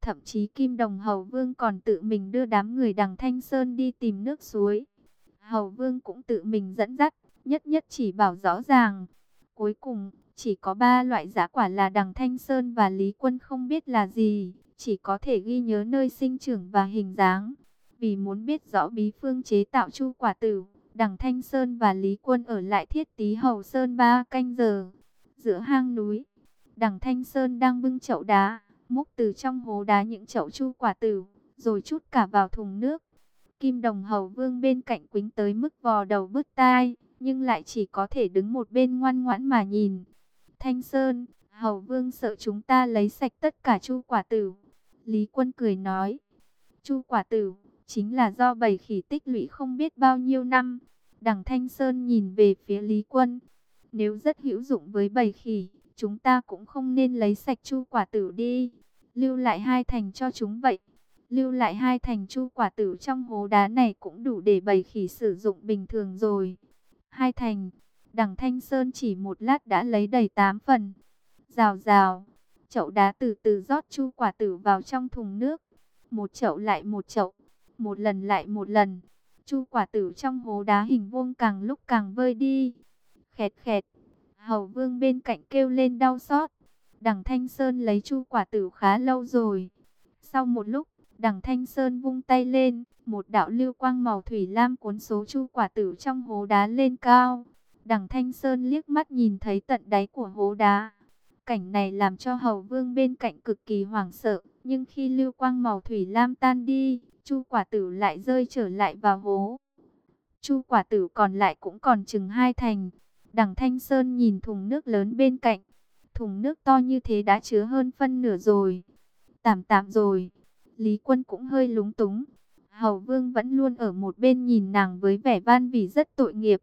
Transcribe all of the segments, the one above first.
Thậm chí Kim Đồng Hầu Vương còn tự mình đưa đám người Đằng Thanh Sơn đi tìm nước suối. Hầu Vương cũng tự mình dẫn dắt, nhất nhất chỉ bảo rõ ràng. Cuối cùng, chỉ có 3 loại giá quả là Đằng Thanh Sơn và Lý Quân không biết là gì, chỉ có thể ghi nhớ nơi sinh trưởng và hình dáng. Vì muốn biết rõ bí phương chế tạo chu quả tử, Đằng Thanh Sơn và Lý Quân ở lại Thiết Tý Hầu Sơn 3 canh giờ. Giữa hang núi, Đằng Thanh Sơn đang bưng chậu đá, múc từ trong hố đá những chậu chu quả tử, rồi trút cả vào thùng nước. Kim Đồng Hầu Vương bên cạnh quýnh tới mức vò đầu bứt tai, nhưng lại chỉ có thể đứng một bên ngoan ngoãn mà nhìn. Thanh Sơn, Hầu Vương sợ chúng ta lấy sạch tất cả chu quả tử. Lý Quân cười nói, chu quả tử chính là do bầy khỉ tích lũy không biết bao nhiêu năm. Đằng Thanh Sơn nhìn về phía Lý Quân, nếu rất hữu dụng với bầy khỉ, chúng ta cũng không nên lấy sạch chu quả tử đi, lưu lại 2 thành cho chúng vậy. Lưu lại 2 thành chu quả tử trong hố đá này cũng đủ để bầy khỉ sử dụng bình thường rồi. 2 thành, Đằng Thanh Sơn chỉ một lát đã lấy đầy 8 phần. Rào rào, chậu đá từ từ rót chu quả tử vào trong thùng nước. Một chậu lại một chậu, một lần lại một lần. Chu quả tử trong hố đá hình vuông càng lúc càng vơi đi. Khẹt khẹt, Hầu Vương bên cạnh kêu lên đau xót. Đằng Thanh Sơn lấy chu quả tử khá lâu rồi. Sau một lúc, Đằng Thanh Sơn vung tay lên, một đạo lưu quang màu thủy lam cuốn số chu quả tử trong hố đá lên cao. Đằng Thanh Sơn liếc mắt nhìn thấy tận đáy của hố đá. Cảnh này làm cho Hầu Vương bên cạnh cực kỳ hoảng sợ, nhưng khi lưu quang màu thủy lam tan đi, chu quả tử lại rơi trở lại vào hố. Chu quả tử còn lại cũng còn chừng 2 thành. Đằng Thanh Sơn nhìn thùng nước lớn bên cạnh. Thùng nước to như thế đã chứa hơn phân nửa rồi. Tạm tạm rồi. Lý Quân cũng hơi lúng túng. Hầu Vương vẫn luôn ở một bên nhìn nàng với vẻ van vỉ rất tội nghiệp.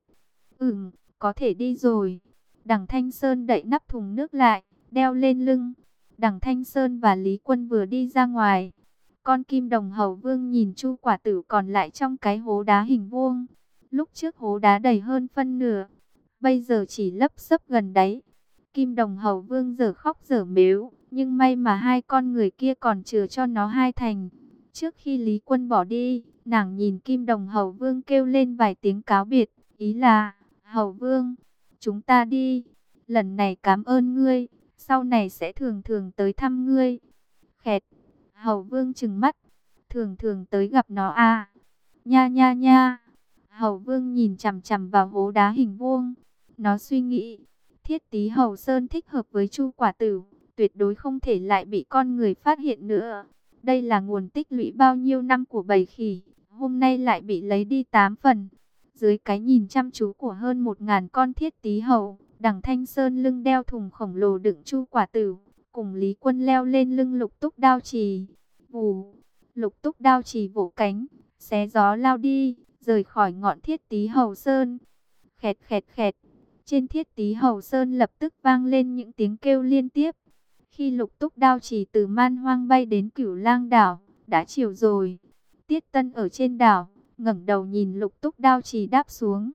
Có thể đi rồi. Đằng Thanh Sơn đậy nắp thùng nước lại, đeo lên lưng. Đằng Thanh Sơn và Lý Quân vừa đi ra ngoài. Con Kim Đồng Hầu Vương nhìn chu quả tử còn lại trong cái hố đá hình vuông. Lúc trước hố đá đầy hơn phân nửa, bây giờ chỉ lấp xấp gần đáy. Kim Đồng Hầu Vương giờ khóc giờ mếu, nhưng may mà 2 con người kia còn chừa cho nó 2 thành. Trước khi Lý Quân bỏ đi, nàng nhìn Kim Đồng Hầu Vương kêu lên vài tiếng cáo biệt, ý là, Hầu Vương, chúng ta đi, lần này cảm ơn ngươi, sau này sẽ thường thường tới thăm ngươi. Khẹt, Hầu Vương trừng mắt, thường thường tới gặp nó à? Nha nha nha. Hầu Vương nhìn chằm chằm vào hố đá hình vuông, nó suy nghĩ, Thiết Tý Hầu Sơn thích hợp với chu quả tử, tuyệt đối không thể lại bị con người phát hiện nữa. Đây là nguồn tích lũy bao nhiêu năm của bầy khỉ, hôm nay lại bị lấy đi 8 phần. Dưới cái nhìn chăm chú của hơn 1000 con Thiết Tý Hầu, Đằng Thanh Sơn lưng đeo thùng khổng lồ đựng chu quả tử, cùng Lý Quân leo lên lưng Lục Túc Đao Chì. Vù, Lục Túc Đao Chì vỗ cánh, xé gió lao đi, rời khỏi ngọn Thiết Tý Hầu Sơn. Khẹt khẹt khẹt, trên Thiết Tý Hầu Sơn lập tức vang lên những tiếng kêu liên tiếp. Khi Lục Túc Đao Chì từ Man Hoang bay đến Cửu Lang đảo, đã chiều rồi. Tiết Tân ở trên đảo, ngẩng đầu nhìn Lục Túc Đao Chì đáp xuống.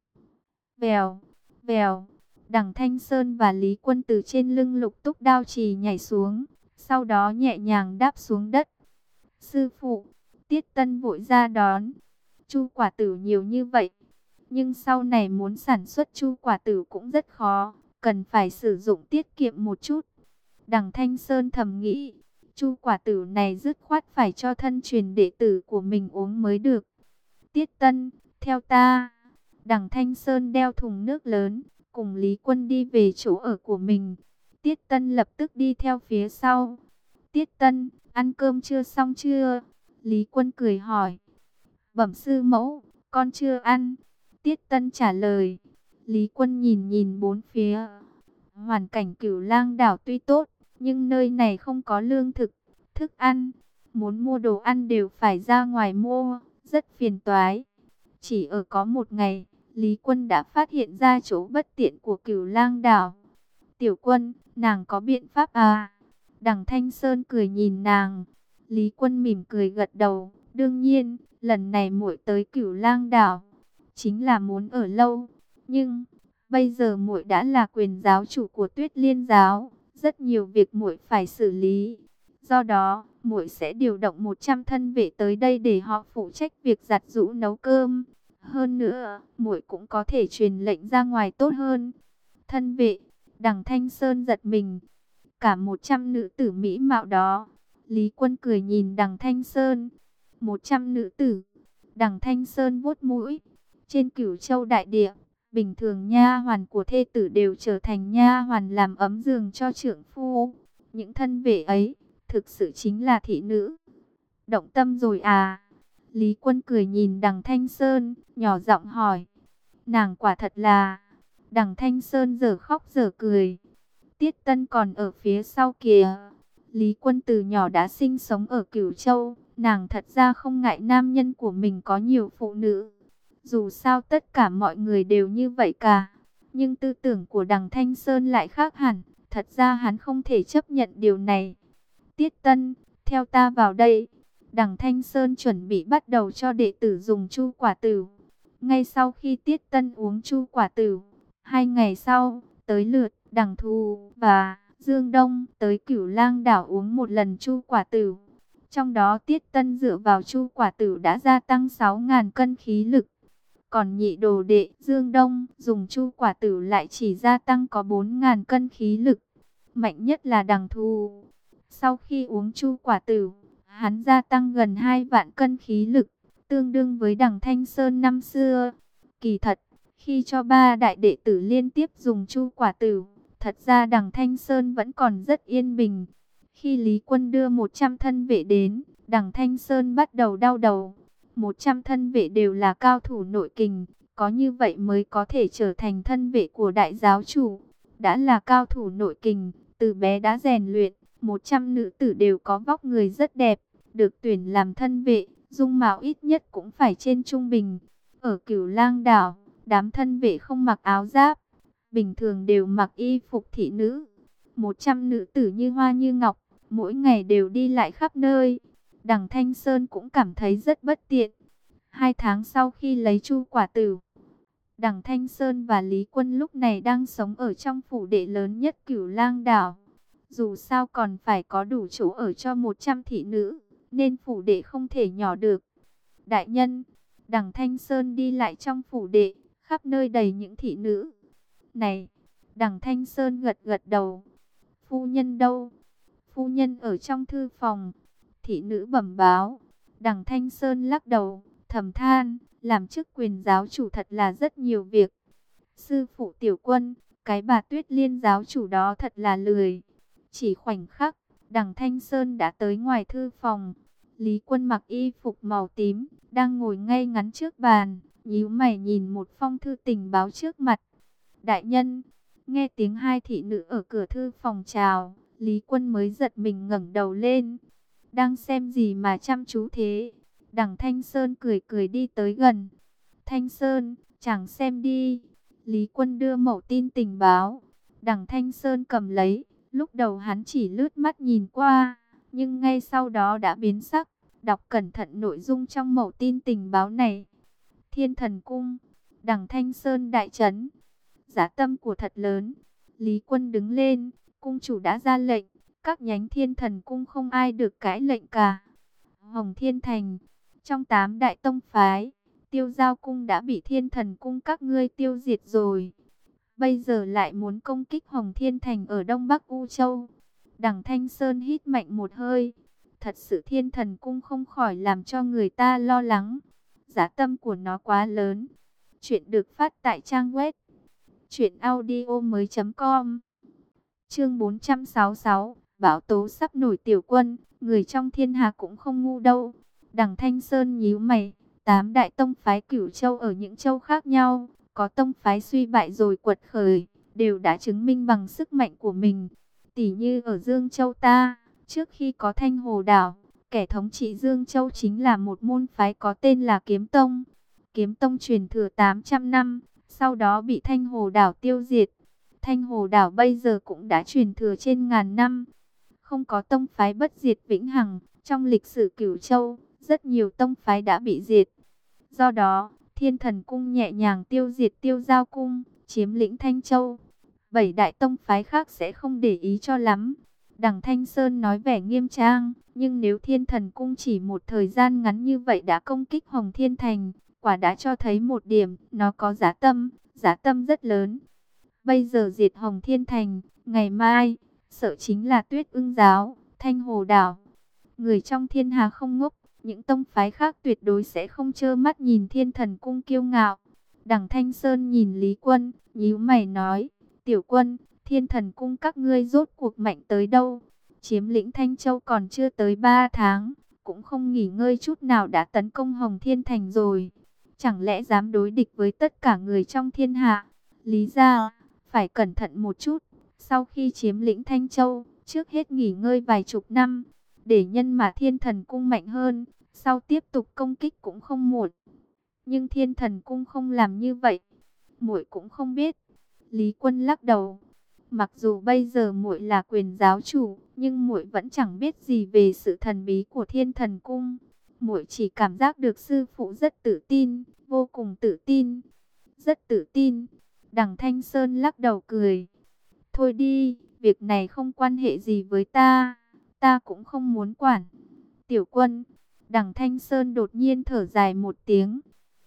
Vèo, vèo, Đằng Thanh Sơn và Lý Quân từ trên lưng Lục Túc Đao Chì nhảy xuống, sau đó nhẹ nhàng đáp xuống đất. Sư phụ, Tiết Tân vội ra đón. Chu quả tử nhiều như vậy, nhưng sau này muốn sản xuất chu quả tử cũng rất khó, cần phải sử dụng tiết kiệm một chút. Đằng Thanh Sơn thầm nghĩ, chu quả tử này dứt khoát phải cho thân truyền đệ tử của mình uống mới được. Tiết Tân, theo ta. Đằng Thanh Sơn đeo thùng nước lớn, cùng Lý Quân đi về chỗ ở của mình. Tiết Tân lập tức đi theo phía sau. Tiết Tân, ăn cơm chưa xong chưa? Lý Quân cười hỏi. Bẩm sư mẫu, con chưa ăn. Tiết Tân trả lời. Lý Quân nhìn nhìn bốn phía. Hoàn cảnh Cửu Lang đảo tuy tốt, nhưng nơi này không có lương thực, thức ăn. Muốn mua đồ ăn đều phải ra ngoài mua, rất phiền toái. Chỉ ở có một ngày, Lý Quân đã phát hiện ra chỗ bất tiện của Cửu Lang đảo. Tiểu Quân, nàng có biện pháp à? Đằng Thanh Sơn cười nhìn nàng. Lý Quân mỉm cười gật đầu. Đương nhiên, lần này muội tới Cửu Lang đảo chính là muốn ở lâu. Nhưng bây giờ muội đã là quyền giáo chủ của Tuyết Liên giáo, rất nhiều việc muội phải xử lý. Do đó, muội sẽ điều động 100 thân vệ tới đây để họ phụ trách việc giặt giũ nấu cơm. Hơn nữa, muội cũng có thể truyền lệnh ra ngoài tốt hơn. Thân vệ, Đằng Thanh Sơn giật mình. Cả 100 nữ tử mỹ mạo đó. Lý Quân cười nhìn Đằng Thanh Sơn. 100 nữ tử. Đằng Thanh Sơn vuốt mũi. Trên Cửu Châu đại địa, bình thường nha hoàn của thê tử đều trở thành nha hoàn làm ấm giường cho trượng phu. Những thân vệ ấy, thực sự chính là thị nữ. Động tâm rồi à? Lý Quân cười nhìn Đằng Thanh Sơn, nhỏ giọng hỏi. Nàng quả thật là... Đằng Thanh Sơn giờ khóc giờ cười. Tiết Tân còn ở phía sau kìa. Lý Quân từ nhỏ đã sinh sống ở Cửu Châu. Nàng thật ra không ngại nam nhân của mình có nhiều phụ nữ. Dù sao tất cả mọi người đều như vậy cả. Nhưng tư tưởng của Đằng Thanh Sơn lại khác hẳn. Thật ra hắn không thể chấp nhận điều này. Tiết Tân, theo ta vào đây. Đằng Thanh Sơn chuẩn bị bắt đầu cho đệ tử dùng chu quả tửu. Ngay sau khi Tiết Tân uống chu quả tửu, 2 ngày sau, tới lượt Đằng Thù và Dương Đông tới Cửu Lang đảo uống một lần chu quả tửu. Trong đó Tiết Tân dựa vào chu quả tửu đã gia tăng 6.000 cân khí lực. Còn nhị đồ đệ Dương Đông dùng chu quả tửu lại chỉ gia tăng có 4.000 cân khí lực. Mạnh nhất là Đằng Thù. Sau khi uống chu quả tửu, hắn gia tăng gần 2 vạn cân khí lực, tương đương với Đằng Thanh Sơn năm xưa. Kỳ thật, khi cho 3 đại đệ tử liên tiếp dùng chu quả tửu, thật ra Đằng Thanh Sơn vẫn còn rất yên bình. Khi Lý Quân đưa 100 thân vệ đến, Đằng Thanh Sơn bắt đầu đau đầu. 100 thân vệ đều là cao thủ nội kình, có như vậy mới có thể trở thành thân vệ của đại giáo chủ. Đã là cao thủ nội kình, từ bé đã rèn luyện, 100 nữ tử đều có vóc người rất đẹp, được tuyển làm thân vệ, dung mạo ít nhất cũng phải trên trung bình. Ở Cửu Lang đảo, đám thân vệ không mặc áo giáp, bình thường đều mặc y phục thị nữ. 100 nữ tử như hoa như ngọc, mỗi ngày đều đi lại khắp nơi. Đằng Thanh Sơn cũng cảm thấy rất bất tiện. 2 tháng sau khi lấy chu quả tửu, Đằng Thanh Sơn và Lý Quân lúc này đang sống ở trong phủ đệ lớn nhất Cửu Lang đảo. Dù sao còn phải có đủ chỗ ở cho 100 thị nữ, nên phủ đệ không thể nhỏ được. Đại nhân, Đằng Thanh Sơn đi lại trong phủ đệ, khắp nơi đầy những thị nữ. Này, Đằng Thanh Sơn gật gật đầu. Phu nhân đâu? Phu nhân ở trong thư phòng. Thị nữ bẩm báo. Đằng Thanh Sơn lắc đầu, thầm than, làm chức quyền giáo chủ thật là rất nhiều việc. Sư phụ Tiểu Quân, cái bà Tuyết Liên giáo chủ đó thật là lười. Chỉ khoảnh khắc, Đằng Thanh Sơn đã tới ngoài thư phòng. Lý Quân mặc y phục màu tím, đang ngồi ngay ngắn trước bàn, nhíu mày nhìn một phong thư tình báo trước mặt. Đại nhân, nghe tiếng 2 thị nữ ở cửa thư phòng chào, Lý Quân mới giật mình ngẩng đầu lên. Đang xem gì mà chăm chú thế? Đằng Thanh Sơn cười cười đi tới gần. Thanh Sơn, chẳng xem đi. Lý Quân đưa mẩu tin tình báo. Đằng Thanh Sơn cầm lấy. Lúc đầu hắn chỉ lướt mắt nhìn qua, nhưng ngay sau đó đã biến sắc, đọc cẩn thận nội dung trong mẩu tin tình báo này. Thiên Thần Cung, Đằng Thanh Sơn đại trấn. Giá tâm của thật lớn. Lý Quân đứng lên, cung chủ đã ra lệnh, các nhánh Thiên Thần Cung không ai được cãi lệnh cả. Hồng Thiên Thành, trong 8 đại tông phái, Tiêu Giao Cung đã bị Thiên Thần Cung các ngươi tiêu diệt rồi. Bây giờ lại muốn công kích Hồng Thiên Thành ở Đông Bắc U Châu. Đằng Thanh Sơn hít mạnh một hơi. Thật sự Thiên Thần Cung không khỏi làm cho người ta lo lắng. Giá tâm của nó quá lớn. Chuyện được phát tại trang web truyệnaudiomoi.com. Chương 466, Bão tố sắp nổi. Tiểu Quân, người trong thiên hạ cũng không ngu đâu. Đằng Thanh Sơn nhíu mày, 8 đại tông phái Cửu Châu ở những châu khác nhau, có tông phái suy bại rồi quật khởi, đều đã chứng minh bằng sức mạnh của mình. Tỷ như ở Dương Châu ta, trước khi có Thanh Hồ đảo, kẻ thống trị Dương Châu chính là một môn phái có tên là Kiếm Tông. Kiếm Tông truyền thừa 800 năm, sau đó bị Thanh Hồ đảo tiêu diệt. Thanh Hồ đảo bây giờ cũng đã truyền thừa trên ngàn năm. Không có tông phái bất diệt vĩnh hằng, trong lịch sử Cửu Châu, rất nhiều tông phái đã bị diệt. Do đó, Thiên Thần Cung nhẹ nhàng tiêu diệt Tiêu Giao Cung, chiếm lĩnh Thanh Châu. 7 đại tông phái khác sẽ không để ý cho lắm. Đằng Thanh Sơn nói vẻ nghiêm trang, nhưng nếu Thiên Thần Cung chỉ một thời gian ngắn như vậy đã công kích Hồng Thiên Thành, quả đã cho thấy một điểm, nó có giá tâm rất lớn. Bây giờ diệt Hồng Thiên Thành, ngày mai, sợ chính là Tuyết Ưng Giáo, Thanh Hồ Đảo. Người trong thiên hà không ngốc, những tông phái khác tuyệt đối sẽ không trơ mắt nhìn Thiên Thần Cung kiêu ngạo. Đằng Thanh Sơn nhìn Lý Quân, nhíu mày nói, Tiểu Quân, Thiên Thần Cung các ngươi rốt cuộc mạnh tới đâu? Chiếm lĩnh Thanh Châu còn chưa tới 3 tháng, cũng không nghỉ ngơi chút nào đã tấn công Hồng Thiên Thành rồi. Chẳng lẽ dám đối địch với tất cả người trong thiên hạ? Lý gia, phải cẩn thận một chút. Sau khi chiếm lĩnh Thanh Châu, trước hết nghỉ ngơi vài chục năm, để nhân mà Thiên Thần Cung mạnh hơn, sau tiếp tục công kích cũng không muộn. Nhưng Thiên Thần Cung không làm như vậy, muội cũng không biết. Lý Quân lắc đầu. Mặc dù bây giờ muội là quyền giáo chủ, nhưng muội vẫn chẳng biết gì về sự thần bí của Thiên Thần Cung. Muội chỉ cảm giác được sư phụ rất tự tin, vô cùng tự tin, rất tự tin. Đằng Thanh Sơn lắc đầu cười. Thôi đi, việc này không quan hệ gì với ta cũng không muốn quản. Tiểu Quân, Đằng Thanh Sơn đột nhiên thở dài một tiếng.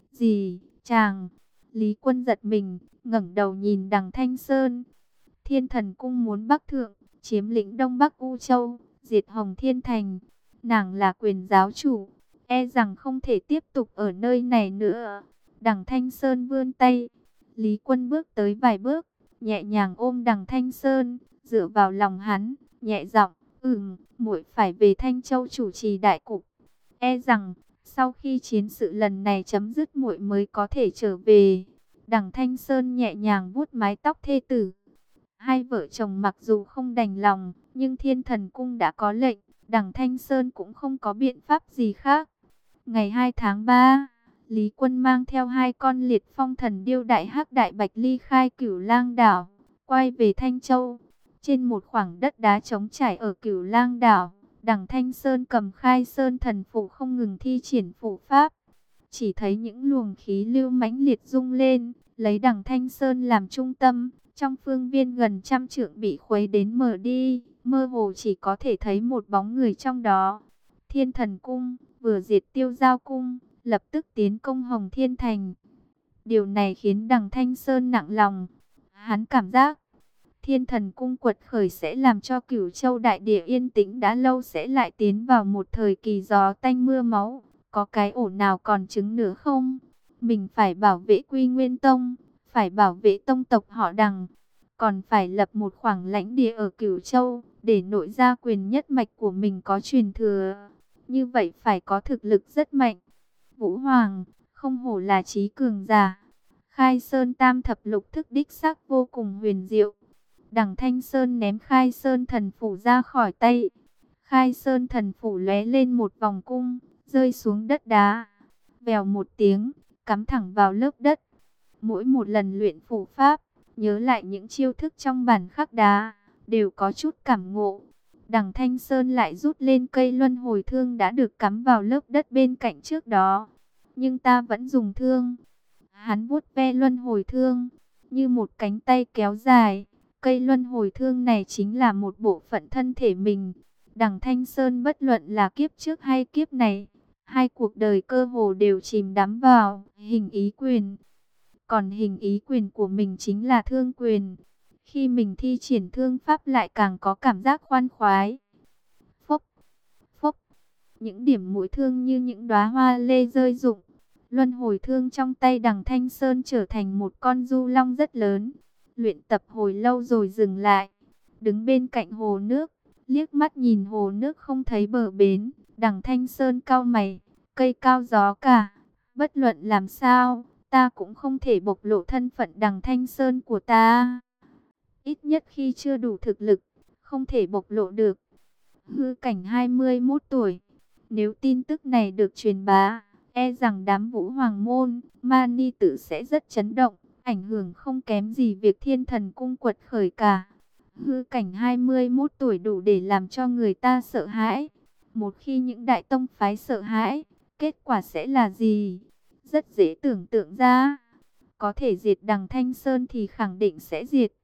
Gì, chàng? Lý Quân giật mình, ngẩng đầu nhìn Đằng Thanh Sơn. Thiên Thần Cung muốn bắc thượng, chiếm lĩnh Đông Bắc U Châu, diệt Hồng Thiên Thành. Nàng là quyền giáo chủ, e rằng không thể tiếp tục ở nơi này nữa. Đằng Thanh Sơn vươn tay. Lý Quân bước tới vài bước, nhẹ nhàng ôm Đằng Thanh Sơn, dựa vào lòng hắn, nhẹ giọng, muội phải về Thanh Châu chủ trì đại cục. E rằng sau khi chiến sự lần này chấm dứt muội mới có thể trở về. Đằng Thanh Sơn nhẹ nhàng vuốt mái tóc thê tử. Hai vợ chồng mặc dù không đành lòng, nhưng Thiên Thần Cung đã có lệnh, Đằng Thanh Sơn cũng không có biện pháp gì khác. Ngày 2 tháng 3, Lý Quân mang theo 2 con liệt phong thần điêu đại hắc đại bạch ly khai Cửu Lang đảo, quay về Thanh Châu. Trên một khoảng đất đá trống trải ở Cửu Lang đảo, Đằng Thanh Sơn cầm Khai Sơn thần phù không ngừng thi triển phù pháp. Chỉ thấy những luồng khí lưu mãnh liệt rung lên, lấy Đằng Thanh Sơn làm trung tâm, trong phương viên gần 100 trượng bị khuấy đến mờ đi, mơ hồ chỉ có thể thấy một bóng người trong đó. Thiên Thần Cung vừa diệt Tiêu Giao Cung, lập tức tiến công Hồng Thiên Thành. Điều này khiến Đằng Thanh Sơn nặng lòng. Hắn cảm giác Thiên Thần Cung quật khởi sẽ làm cho Cửu Châu đại địa yên tĩnh đã lâu sẽ lại tiến vào một thời kỳ gió tanh mưa máu. Có cái ổ nào còn trứng nữa không? Mình phải bảo vệ Quy Nguyên Tông, phải bảo vệ tông tộc họ Đằng, còn phải lập một khoảng lãnh địa ở Cửu Châu, để nội gia quyền nhất mạch của mình có truyền thừa. Như vậy phải có thực lực rất mạnh. Vũ Hoàng, không hổ là trí cường giả. Khai Sơn Tam Thập Lục thức đích xác vô cùng huyền diệu. Đằng Thanh Sơn ném Khai Sơn thần phủ ra khỏi tay. Khai Sơn thần phủ lóe lên một vòng cung, rơi xuống đất đá. Vèo một tiếng, cắm thẳng vào lớp đất. Mỗi một lần luyện phù pháp, nhớ lại những chiêu thức trong bản khắc đá, đều có chút cảm ngộ. Đằng Thanh Sơn lại rút lên cây luân hồi thương đã được cắm vào lớp đất bên cạnh trước đó. Nhưng ta vẫn dùng thương. Hắn vuốt ve luân hồi thương, như một cánh tay kéo dài. Cây luân hồi thương này chính là một bộ phận thân thể mình. Đằng Thanh Sơn bất luận là kiếp trước hay kiếp này, hai cuộc đời cơ hồ đều chìm đắm vào hình ý quyền. Còn hình ý quyền của mình chính là thương quyền. Khi mình thi triển thương pháp lại càng có cảm giác khoan khoái. Phốc, phốc, những điểm mũi thương như những đóa hoa lê rơi rụng. Luân hồi thương trong tay Đằng Thanh Sơn trở thành một con du long rất lớn. Luyện tập hồi lâu rồi dừng lại, đứng bên cạnh hồ nước, liếc mắt nhìn hồ nước không thấy bờ bến. Đằng Thanh Sơn cau mày, cây cao gió cả, bất luận làm sao, ta cũng không thể bộc lộ thân phận Đằng Thanh Sơn của ta. Ít nhất khi chưa đủ thực lực, không thể bộc lộ được. Hư cảnh 21 tuổi, nếu tin tức này được truyền bá, e rằng đám Vũ Hoàng môn, ma ni tử sẽ rất chấn động, ảnh hưởng không kém gì việc Thiên Thần Cung quật khởi cả. Hư cảnh 21 tuổi đủ để làm cho người ta sợ hãi. Một khi những đại tông phái sợ hãi, kết quả sẽ là gì? Rất dễ tưởng tượng ra. Có thể diệt Đằng Thanh Sơn thì khẳng định sẽ diệt.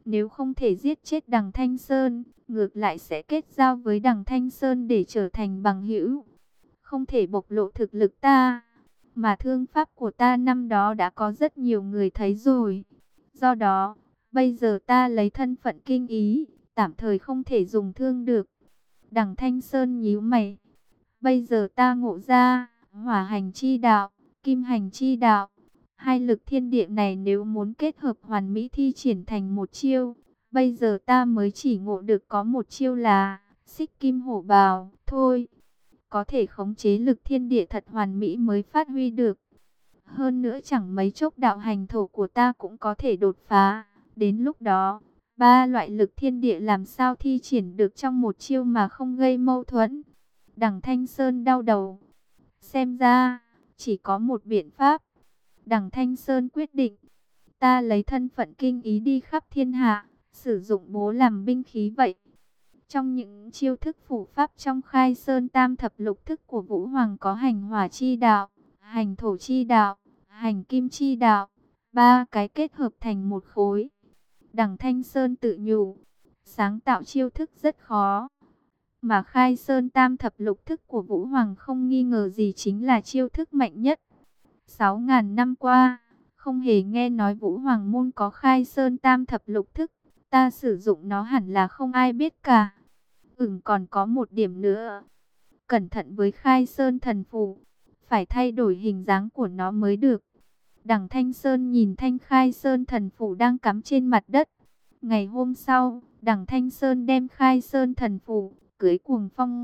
Nếu không thể giết chết Đằng Thanh Sơn, ngược lại sẽ kết giao với Đằng Thanh Sơn để trở thành bằng hữu. Không thể bộc lộ thực lực ta, mà thương pháp của ta năm đó đã có rất nhiều người thấy rồi. Do đó, bây giờ ta lấy thân phận kinh ý, tạm thời không thể dùng thương được. Đằng Thanh Sơn nhíu mày. Bây giờ ta ngộ ra, hỏa hành chi đạo, kim hành chi đạo. Hai lực thiên địa này nếu muốn kết hợp hoàn mỹ thi triển thành một chiêu, bây giờ ta mới chỉ ngộ được có một chiêu là xích kim hổ bào thôi. Có thể khống chế lực thiên địa thật hoàn mỹ mới phát huy được. Hơn nữa chẳng mấy chốc đạo hành thổ của ta cũng có thể đột phá. Đến lúc đó, ba loại lực thiên địa làm sao thi triển được trong một chiêu mà không gây mâu thuẫn. Đằng Thanh Sơn đau đầu. Xem ra, chỉ có một biện pháp. Đằng Thanh Sơn quyết định. Ta lấy thân phận kinh ý đi khắp thiên hạ, sử dụng bố làm binh khí vậy. Trong những chiêu thức phủ pháp trong Khai Sơn Tam Thập Lục Thức của Vũ Hoàng có hành hỏa chi đạo, hành thổ chi đạo, hành kim chi đạo, ba cái kết hợp thành một khối. Đằng Thanh Sơn tự nhủ, sáng tạo chiêu thức rất khó. Mà Khai Sơn Tam Thập Lục Thức của Vũ Hoàng không nghi ngờ gì chính là chiêu thức mạnh nhất. 6.000 năm qua, không hề nghe nói Vũ Hoàng môn có Khai Sơn Tam Thập Lục Thức. Ta sử dụng nó hẳn là không ai biết cả. Còn có một điểm nữa. Cẩn thận với Khai Sơn thần phù. Phải thay đổi hình dáng của nó mới được. Đằng Thanh Sơn nhìn thanh Khai Sơn thần phù đang cắm trên mặt đất. Ngày hôm sau, đằng Thanh Sơn đem Khai Sơn thần phù cưỡi Cuồng Phong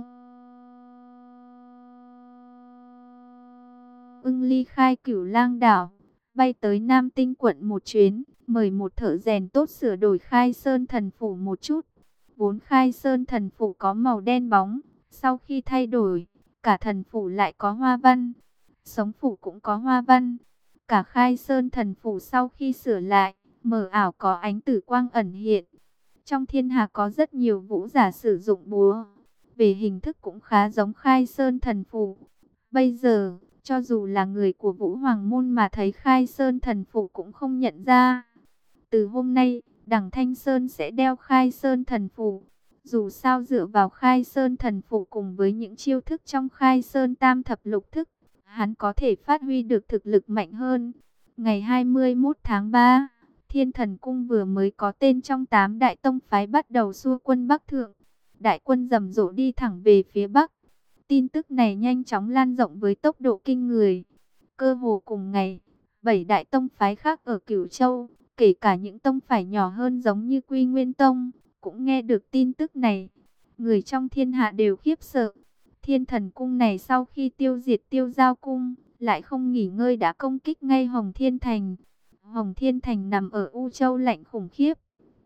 ưng ly khai Cửu Lang đảo, bay tới Nam Tinh quận một chuyến, mời một thợ rèn tốt sửa đổi Khai Sơn thần phủ một chút. Vốn Khai Sơn thần phủ có màu đen bóng, sau khi thay đổi, cả thần phủ lại có hoa văn, sống phủ cũng có hoa văn. Cả Khai Sơn thần phủ sau khi sửa lại, mờ ảo có ánh tử quang ẩn hiện. Trong thiên hạ có rất nhiều vũ giả sử dụng búa, về hình thức cũng khá giống Khai Sơn thần phủ. Bây giờ, cho dù là người của Vũ Hoàng môn mà thấy Khai Sơn thần phủ cũng không nhận ra. Từ hôm nay, đằng Thanh Sơn sẽ đeo Khai Sơn thần phủ. Dù sao dựa vào Khai Sơn thần phủ cùng với những chiêu thức trong Khai Sơn Tam Thập Lục Thức, hắn có thể phát huy được thực lực mạnh hơn. Ngày 21 tháng 3, Thiên Thần Cung vừa mới có tên trong 8 đại tông phái bắt đầu xua quân Bắc Thượng. Đại quân rầm rộ đi thẳng về phía Bắc. Tin tức này nhanh chóng lan rộng với tốc độ kinh người. Cơ hồ cùng ngày, 7 đại tông phái khác ở Cửu Châu, kể cả những tông phái nhỏ hơn giống như Quy Nguyên Tông, cũng nghe được tin tức này. Người trong thiên hạ đều khiếp sợ. Thiên Thần Cung này sau khi tiêu diệt Tiêu Giao Cung, lại không nghỉ ngơi đã công kích ngay Hồng Thiên Thành. Hồng Thiên Thành nằm ở U Châu lạnh khủng khiếp.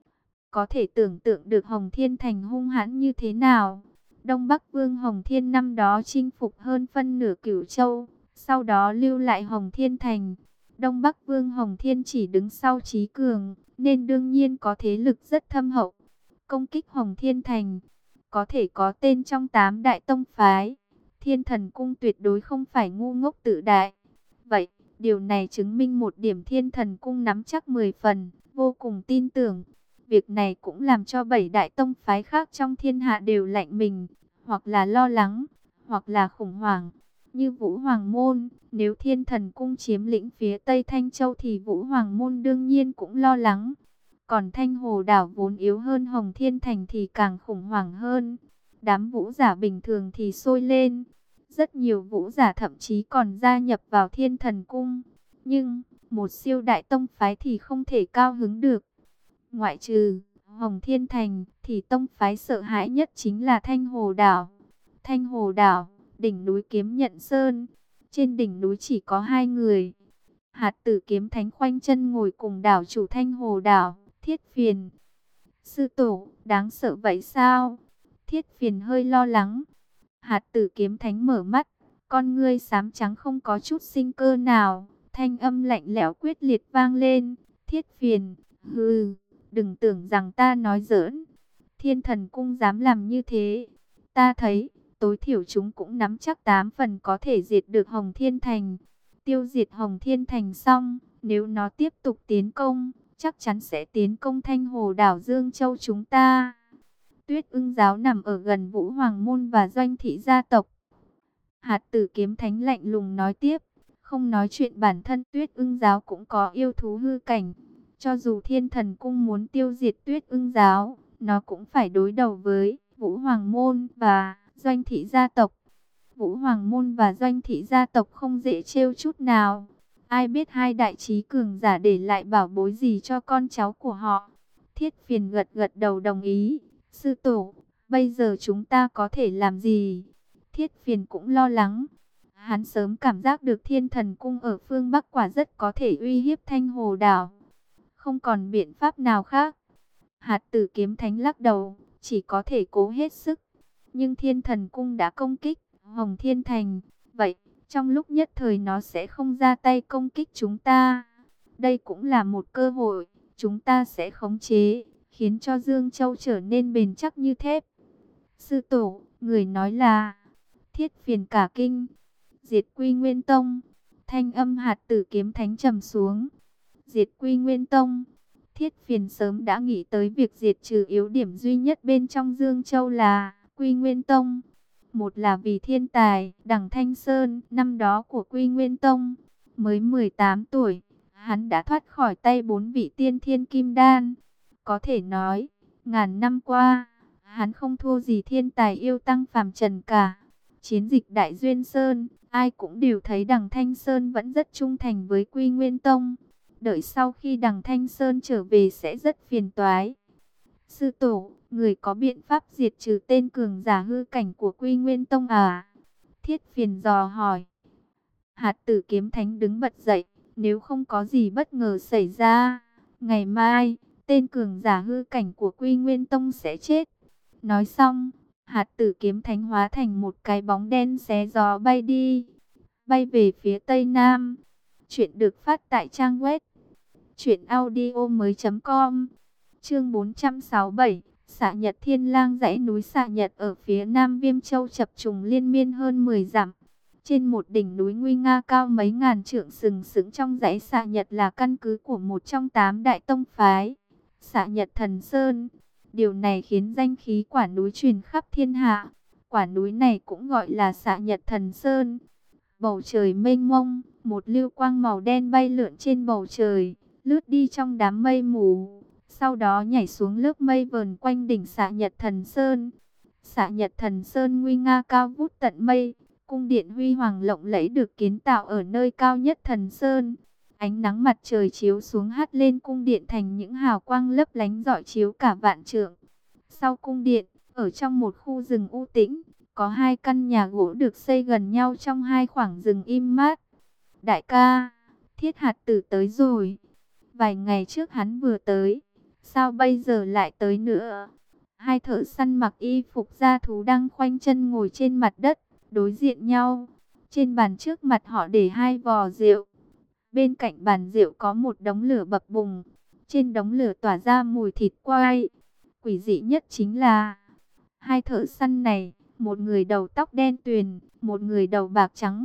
Có thể tưởng tượng được Hồng Thiên Thành hung hãn như thế nào. Đông Bắc Vương Hồng Thiên năm đó chinh phục hơn phân nửa Cửu Châu, sau đó lưu lại Hồng Thiên Thành. Đông Bắc Vương Hồng Thiên chỉ đứng sau Chí Cường, nên đương nhiên có thế lực rất thâm hậu. Công kích Hồng Thiên Thành, có thể có tên trong 8 đại tông phái. Thiên Thần Cung tuyệt đối không phải ngu ngốc tự đại. Vậy, điều này chứng minh một điểm Thiên Thần Cung nắm chắc 10 phần, vô cùng tin tưởng. Việc này cũng làm cho 7 đại tông phái khác trong thiên hạ đều lạnh mình, hoặc là lo lắng, hoặc là khủng hoảng. Như Vũ Hoàng Môn, nếu Thiên Thần Cung chiếm lĩnh phía Tây Thanh Châu thì Vũ Hoàng Môn đương nhiên cũng lo lắng. Còn Thanh Hồ Đảo vốn yếu hơn Hồng Thiên Thành thì càng khủng hoảng hơn. Đám vũ giả bình thường thì sôi lên. Rất nhiều vũ giả thậm chí còn gia nhập vào Thiên Thần Cung. Nhưng, một siêu đại tông phái thì không thể cao hứng được. Ngoại trừ Hồng Thiên Thành thì tông phái sợ hãi nhất chính là Thanh Hồ Đảo. Thanh Hồ Đảo, đỉnh núi Kiếm Nhận Sơn. Trên đỉnh núi chỉ có 2 người. Hạt Tử Kiếm Thánh khoanh chân ngồi cùng đảo chủ Thanh Hồ Đảo, Thiết Phiền. Sư tổ, đáng sợ vậy sao? Thiết Phiền hơi lo lắng. Hạt Tử Kiếm Thánh mở mắt, con ngươi xám trắng không có chút sinh cơ nào. Thanh âm lạnh lẽo quyết liệt vang lên. Thiết Phiền, hừ, đừng tưởng rằng ta nói giỡn. Thiên Thần Cung dám làm như thế. Ta thấy, tối thiểu chúng cũng nắm chắc 8 phần có thể diệt được Hồng Thiên Thành. Tiêu diệt Hồng Thiên Thành xong, nếu nó tiếp tục tiến công, chắc chắn sẽ tiến công Thanh Hồ đảo Dương Châu chúng ta. Tuyết Ưng giáo nằm ở gần Vũ Hoàng môn và Doanh thị gia tộc. Hạt Tử Kiếm Thánh lạnh lùng nói tiếp, không nói chuyện bản thân Tuyết Ưng giáo cũng có yêu thú hư cảnh. Cho dù Thiên Thần Cung muốn tiêu diệt Tuyết Ưng giáo, nó cũng phải đối đầu với Vũ Hoàng môn và Doanh thị gia tộc. Vũ Hoàng môn và Doanh thị gia tộc không dễ trêu chút nào. Ai biết hai đại trí cường giả để lại bảo bối gì cho con cháu của họ. Thiết Phiền gật gật đầu đồng ý. Sư tổ, bây giờ chúng ta có thể làm gì? Thiết Phiền cũng lo lắng. Hắn sớm cảm giác được Thiên Thần Cung ở phương Bắc quả rất có thể uy hiếp Thanh Hồ đảo. Không còn biện pháp nào khác. Hạt Tử Kiếm Thánh lắc đầu, chỉ có thể cố hết sức. Nhưng Thiên Thần Cung đã công kích Hồng Thiên Thành, vậy trong lúc nhất thời nó sẽ không ra tay công kích chúng ta. Đây cũng là một cơ hội, chúng ta sẽ khống chế, khiến cho Dương Châu trở nên bền chắc như thép. Sư tổ, người nói là Thiết Phiền cả kinh. Diệt Quy Nguyên Tông. Thanh âm Hạt Tử Kiếm Thánh trầm xuống. Diệt Quy Nguyên Tông. Thiết Phiền sớm đã nghĩ tới việc diệt trừ yếu điểm duy nhất bên trong Dương Châu là Quy Nguyên Tông. Một là vì thiên tài, Đằng Thanh Sơn, năm đó của Quy Nguyên Tông, mới 18 tuổi, hắn đã thoát khỏi tay 4 vị tiên thiên kim đan. Có thể nói, ngàn năm qua, hắn không thua gì thiên tài yêu tăng phàm trần cả. Chiến dịch Đại Duyên Sơn, ai cũng đều thấy Đằng Thanh Sơn vẫn rất trung thành với Quy Nguyên Tông. Đợi sau khi Đằng Thanh Sơn trở về sẽ rất phiền toái. Sư tổ, người có biện pháp diệt trừ tên cường giả hư cảnh của Quy Nguyên Tông à? Thiết Phiền dò hỏi. Hạt Tử Kiếm Thánh đứng bật dậy, nếu không có gì bất ngờ xảy ra, ngày mai, tên cường giả hư cảnh của Quy Nguyên Tông sẽ chết. Nói xong, Hạt Tử Kiếm Thánh hóa thành một cái bóng đen xé gió bay đi, bay về phía Tây Nam. Chuyện được phát tại trang web truyệnaudiomoi.com. Chương 467, Xạ Nhật Thiên Lang. Dãy núi Xạ Nhật ở phía nam Viêm Châu chập trùng liên miên hơn 10 dặm. Trên một đỉnh núi nguy nga cao mấy ngàn trượng sừng sững trong dãy Xạ Nhật là căn cứ của một trong 8 đại tông phái, Xạ Nhật Thần Sơn. Điều này khiến danh khí quả núi truyền khắp thiên hạ. Quả núi này cũng gọi là Xạ Nhật Thần Sơn. Bầu trời mênh mông, một lưu quang màu đen bay lượn trên bầu trời, lướt đi trong đám mây mù, sau đó nhảy xuống lớp mây vờn quanh đỉnh Xạ Nhật Thần Sơn. Xạ Nhật Thần Sơn nguy nga cao vút tận mây, cung điện huy hoàng lộng lẫy được kiến tạo ở nơi cao nhất Thần Sơn. Ánh nắng mặt trời chiếu xuống hắt lên cung điện thành những hào quang lấp lánh rọi chiếu cả vạn trượng. Sau cung điện, ở trong một khu rừng u tĩnh, có 2 căn nhà gỗ được xây gần nhau trong 2 khoảng rừng im mát. Đại ca, Thiết Hạt Tử tới rồi. Vài ngày trước hắn vừa tới, sao bây giờ lại tới nữa? 2 thợ săn mặc y phục da thú đang khoanh chân ngồi trên mặt đất, đối diện nhau. Trên bàn trước mặt họ để 2 vò rượu. Bên cạnh bàn rượu có một đống lửa bập bùng. Trên đống lửa tỏa ra mùi thịt quay. Quỷ dị nhất chính là 2 thợ săn này, một người đầu tóc đen tuyền, một người đầu bạc trắng.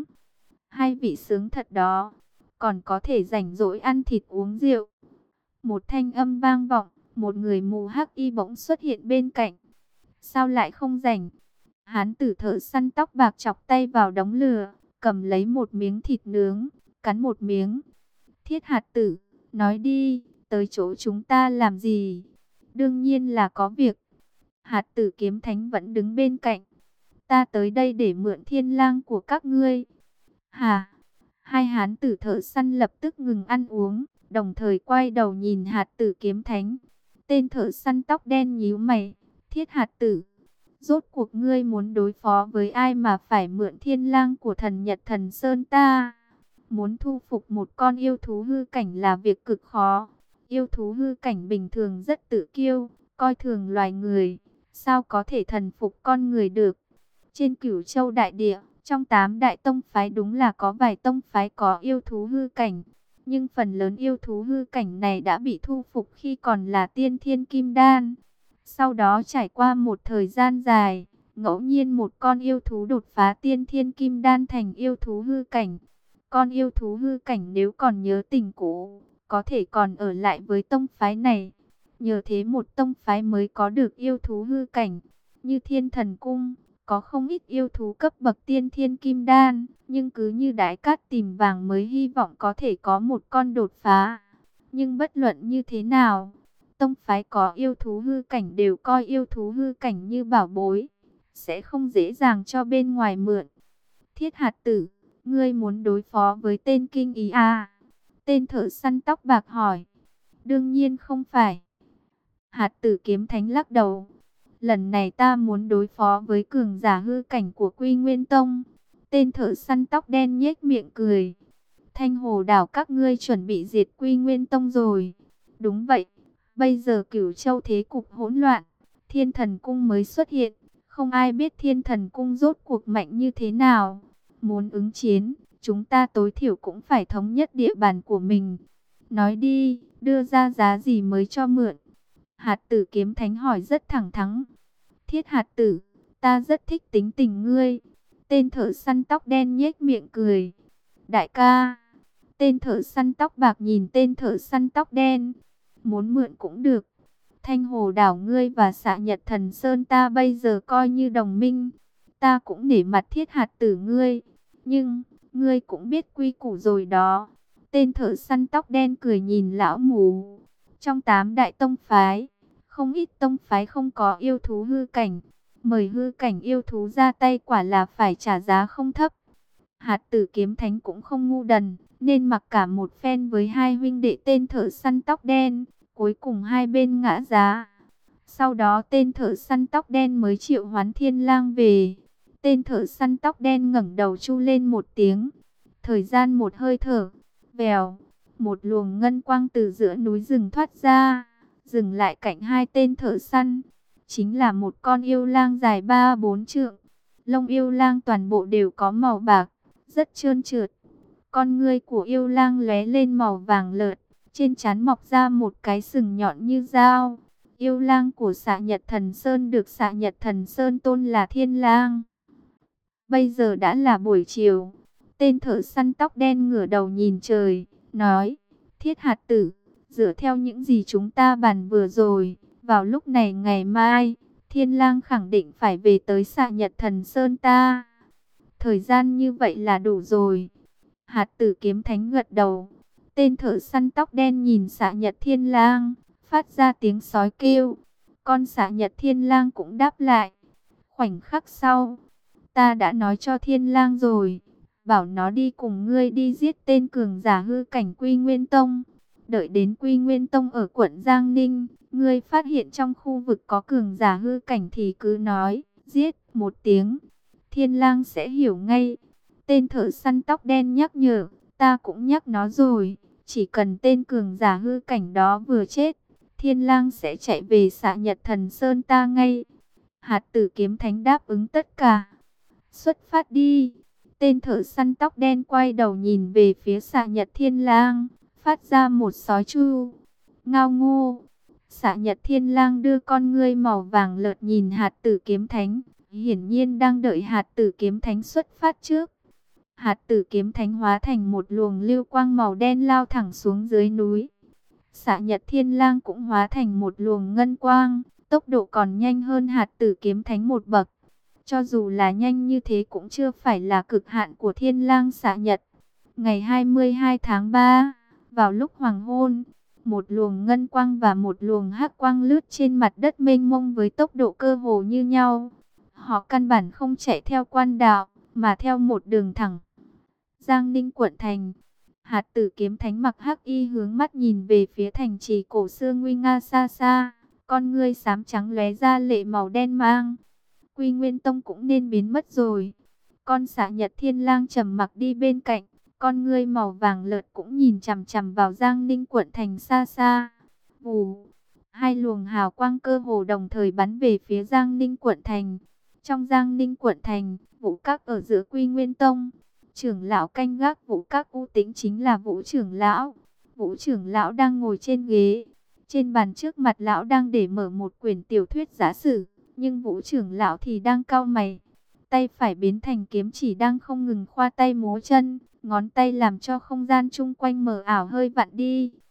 2 vị sướng thật đó, còn có thể rảnh rỗi ăn thịt uống rượu. Một thanh âm vang vọng, một người mù hắc y bỗng xuất hiện bên cạnh. Sao lại không rảnh? Hán tử thợ săn tóc bạc chọc tay vào đống lửa, cầm lấy một miếng thịt nướng, cắn một miếng. Thiết Hạt Tử, nói đi, tới chỗ chúng ta làm gì? Đương nhiên là có việc. Hạt Tử Kiếm Thánh vẫn đứng bên cạnh. Ta tới đây để mượn thiên lang của các ngươi. Hả? 2 hán tử thợ săn lập tức ngừng ăn uống, đồng thời quay đầu nhìn Hạt Tử Kiếm Thánh. Tên thợ săn tóc đen nhíu mày. Thiết Hạt Tử, rốt cuộc ngươi muốn đối phó với ai mà phải mượn thiên lang của thần Nhật Thần Sơn ta? Muốn thu phục một con yêu thú hư cảnh là việc cực khó. Yêu thú hư cảnh bình thường rất tự kiêu, coi thường loài người, sao có thể thần phục con người được? Trên Cửu Châu đại địa, trong 8 đại tông phái đúng là có vài tông phái có yêu thú hư cảnh, nhưng phần lớn yêu thú hư cảnh này đã bị thu phục khi còn là tiên thiên kim đan. Sau đó trải qua một thời gian dài, ngẫu nhiên một con yêu thú đột phá tiên thiên kim đan thành yêu thú hư cảnh. Con yêu thú hư cảnh nếu còn nhớ tình cũ, có thể còn ở lại với tông phái này. Nhờ thế một tông phái mới có được yêu thú hư cảnh, như Thiên Thần Cung, có không ít yêu thú cấp bậc tiên thiên kim đan, nhưng cứ như đái cát tìm vàng mới hy vọng có thể có một con đột phá. Nhưng bất luận như thế nào, tông phái có yêu thú hư cảnh đều coi yêu thú hư cảnh như bảo bối, sẽ không dễ dàng cho bên ngoài mượn. Thiết hạt tử, ngươi muốn đối phó với tên kinh ý à? Tên thợ săn tóc bạc hỏi. Đương nhiên không phải. Hạt tử kiếm thánh lắc đầu. Lần này ta muốn đối phó với cường giả hư cảnh của Quy Nguyên Tông. Tên thợ săn tóc đen nhếch miệng cười. Thanh Hồ đảo các ngươi chuẩn bị diệt Quy Nguyên Tông rồi. Đúng vậy. Bây giờ Cửu Châu thế cục hỗn loạn. Thiên Thần Cung mới xuất hiện. Không ai biết Thiên Thần Cung rốt cuộc mạnh như thế nào. Muốn ứng chiến, chúng ta tối thiểu cũng phải thống nhất địa bàn của mình. Nói đi, đưa ra giá gì mới cho mượn? Hạt tử kiếm thánh hỏi rất thẳng thắn. Thiết hạt tử, ta rất thích tính tình ngươi. Tên thợ săn tóc đen nhếch miệng cười. Đại ca. Tên thợ săn tóc bạc nhìn tên thợ săn tóc đen. Muốn mượn cũng được. Thanh Hồ đảo ngươi và Xạ Nhật Thần Sơn ta bây giờ coi như đồng minh. Ta cũng nể mặt thiết hạt tử ngươi. Nhưng, ngươi cũng biết quy củ rồi đó. Tên thợ săn tóc đen cười nhìn lão mù. Trong 8 đại tông phái, không ít tông phái không có yêu thú hư cảnh. Mời hư cảnh yêu thú ra tay quả là phải trả giá không thấp. Hạt tử kiếm thánh cũng không ngu đần, nên mặc cả một phen với hai huynh đệ tên thợ săn tóc đen. Cuối cùng hai bên ngã giá. Sau đó tên thợ săn tóc đen mới triệu hoán Thiên Lang về. Tên thợ săn tóc đen ngẩng đầu chu lên một tiếng. Thời gian một hơi thở. Vèo. Một luồng ngân quang từ giữa núi rừng thoát ra. Dừng lại cạnh hai tên thợ săn. Chính là một con yêu lang dài 3-4 trượng. Lông yêu lang toàn bộ đều có màu bạc. Rất trơn trượt. Con ngươi của yêu lang lóe lên màu vàng lợt. Trên trán mọc ra một cái sừng nhọn như dao. Yêu lang của Xạ Nhật Thần Sơn được Xạ Nhật Thần Sơn tôn là Thiên Lang. Bây giờ đã là buổi chiều. Tên thợ săn tóc đen ngửa đầu nhìn trời, nói, Thiết hạt tử, dựa theo những gì chúng ta bàn vừa rồi, vào lúc này ngày mai, Thiên Lang khẳng định phải về tới Xạ Nhật Thần Sơn ta. Thời gian như vậy là đủ rồi. Hạt tử kiếm thánh gật đầu. Tên thợ săn tóc đen nhìn Xạ Nhật Thiên Lang, phát ra tiếng sói kêu. Con Xạ Nhật Thiên Lang cũng đáp lại. Khoảnh khắc sau, ta đã nói cho Thiên Lang rồi, bảo nó đi cùng ngươi đi giết tên cường giả hư cảnh Quy Nguyên Tông. Đợi đến Quy Nguyên Tông ở quận Giang Ninh, ngươi phát hiện trong khu vực có cường giả hư cảnh thì cứ nói, giết một tiếng. Thiên Lang sẽ hiểu ngay. Tên thợ săn tóc đen nhắc nhở, ta cũng nhắc nó rồi. Chỉ cần tên cường giả hư cảnh đó vừa chết, Thiên Lang sẽ chạy về Xạ Nhật Thần Sơn ta ngay. Hạt tử kiếm thánh đáp ứng tất cả. Xuất phát đi. Tên thợ săn tóc đen quay đầu nhìn về phía Xạ Nhật Thiên Lang, phát ra một sói chu. Ngao ngô. Xạ Nhật Thiên Lang đưa con ngươi màu vàng lợt nhìn hạt tử kiếm thánh, hiển nhiên đang đợi hạt tử kiếm thánh xuất phát trước. Hạt tử kiếm thánh hóa thành một luồng lưu quang màu đen lao thẳng xuống dưới núi. Xạ Nhật Thiên Lang cũng hóa thành một luồng ngân quang, tốc độ còn nhanh hơn hạt tử kiếm thánh một bậc. Cho dù là nhanh như thế cũng chưa phải là cực hạn của Thiên Lang Xạ Nhật. Ngày 22 tháng 3, vào lúc hoàng hôn, một luồng ngân quang và một luồng hắc quang lướt trên mặt đất mênh mông với tốc độ cơ hồ như nhau. Họ căn bản không chạy theo quan đạo, mà theo một đường thẳng. Giang Ninh quận thành. Hạt tử kiếm thánh mặc hắc y hướng mắt nhìn về phía thành trì cổ xưa nguy nga xa xa. Con ngươi xám trắng lóe ra lệ màu đen mang. Quy Nguyên Tông cũng nên biến mất rồi. Con Xạ Nhật Thiên Lang trầm mặc đi bên cạnh. Con ngươi màu vàng lợt cũng nhìn chằm chằm vào Giang Ninh quận thành xa xa. Vù. Hai luồng hào quang cơ hồ đồng thời bắn về phía Giang Ninh quận thành. Trong Giang Ninh quận thành, Vũ Các ở giữa Quy Nguyên Tông. Trưởng lão canh gác Vũ Các U Tĩnh chính là Vũ trưởng lão. Vũ trưởng lão đang ngồi trên ghế. Trên bàn trước mặt lão đang để mở một quyển tiểu thuyết giả sử. Nhưng Vũ trưởng lão thì đang cau mày. Tay phải biến thành kiếm chỉ đang không ngừng khoa tay múa chân. Ngón tay làm cho không gian chung quanh mờ ảo hơi vặn đi.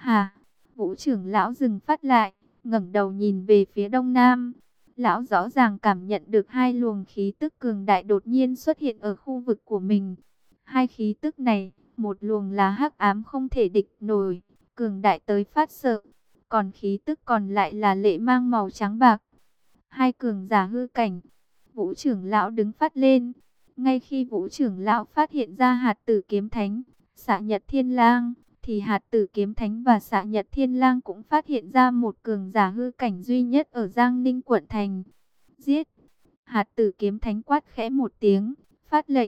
Hà, Vũ trưởng lão dừng phát lại, ngẩng đầu nhìn về phía đông nam. Lão rõ ràng cảm nhận được hai luồng khí tức cường đại đột nhiên xuất hiện ở khu vực của mình. Hai khí tức này, một luồng là hắc ám không thể địch nổi, cường đại tới phát sợ, còn khí tức còn lại là lệ mang màu trắng bạc. Hai cường giả hư cảnh. Vũ trưởng lão đứng phát lên. Ngay khi Vũ trưởng lão phát hiện ra hạt tử kiếm thánh, Xạ Nhật Thiên Lang, thì hạt tử kiếm thánh và Xạ Nhật Thiên Lang cũng phát hiện ra một cường giả hư cảnh duy nhất ở Giang Ninh quận thành. Giết! Hạt tử kiếm thánh quát khẽ một tiếng, phát lệnh.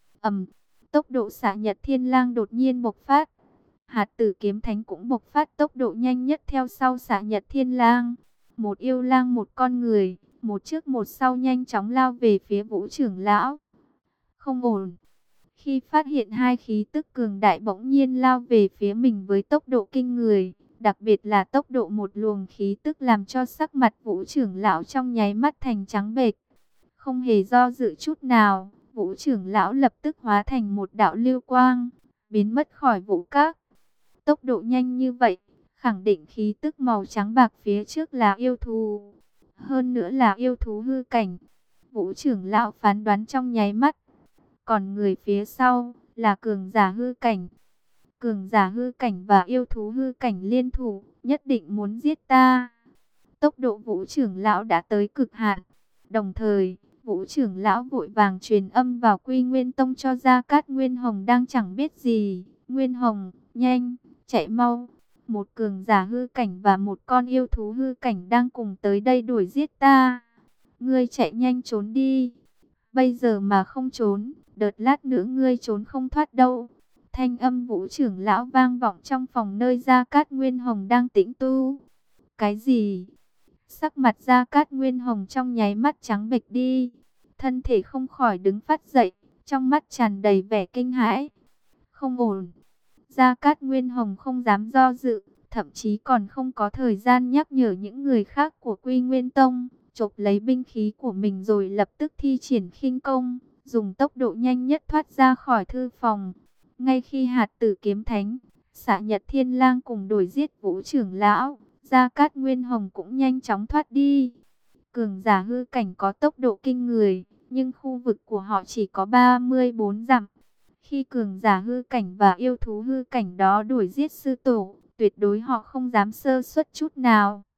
Tốc độ Xạ Nhật Thiên Lang đột nhiên bộc phát. Hạt tử kiếm thánh cũng bộc phát tốc độ nhanh nhất theo sau Xạ Nhật Thiên Lang. Một yêu lang một con người, một trước một sau nhanh chóng lao về phía Vũ trưởng lão. Không ổn. Khi phát hiện hai khí tức cường đại bỗng nhiên lao về phía mình với tốc độ kinh người, đặc biệt là tốc độ một luồng khí tức làm cho sắc mặt Vũ trưởng lão trong nháy mắt thành trắng bệch. Không hề do dự chút nào, Vũ trưởng lão lập tức hóa thành một đạo lưu quang, biến mất khỏi vũ các. Tốc độ nhanh như vậy, khẳng định khí tức màu trắng bạc phía trước là yêu thú. Hơn nữa là yêu thú hư cảnh. Vũ trưởng lão phán đoán trong nháy mắt. Còn người phía sau là cường giả hư cảnh. Cường giả hư cảnh và yêu thú hư cảnh liên thủ, nhất định muốn giết ta. Tốc độ Vũ trưởng lão đã tới cực hạn. Đồng thời, Vũ trưởng lão vội vàng truyền âm vào Quy Nguyên Tông cho Gia Cát Nguyên Hồng đang chẳng biết gì. Nguyên Hồng, nhanh, chạy mau. Một cường giả hư cảnh và một con yêu thú hư cảnh đang cùng tới đây đuổi giết ta. Ngươi chạy nhanh trốn đi. Bây giờ mà không trốn, đợt lát nữa ngươi trốn không thoát đâu. Thanh âm Vũ trưởng lão vang vọng trong phòng nơi Gia Cát Nguyên Hồng đang tĩnh tu. Cái gì? Sắc mặt Gia Cát Nguyên Hồng trong nháy mắt trắng bệch đi. Thân thể không khỏi đứng phát dậy, trong mắt tràn đầy vẻ kinh hãi. Không ổn. Gia Cát Nguyên Hồng không dám do dự, thậm chí còn không có thời gian nhắc nhở những người khác của Quy Nguyên Tông, chộp lấy binh khí của mình rồi lập tức thi triển khinh công, dùng tốc độ nhanh nhất thoát ra khỏi thư phòng. Ngay khi hạt tử kiếm thánh, Xạ Nhật Thiên Lang cùng đuổi giết Vũ trưởng lão, Gia Cát Nguyên Hồng cũng nhanh chóng thoát đi. Cường giả hư cảnh có tốc độ kinh người, nhưng khu vực của họ chỉ có 34 dặm. Khi cường giả hư cảnh và yêu thú hư cảnh đó đuổi giết sư tổ, tuyệt đối họ không dám sơ suất chút nào.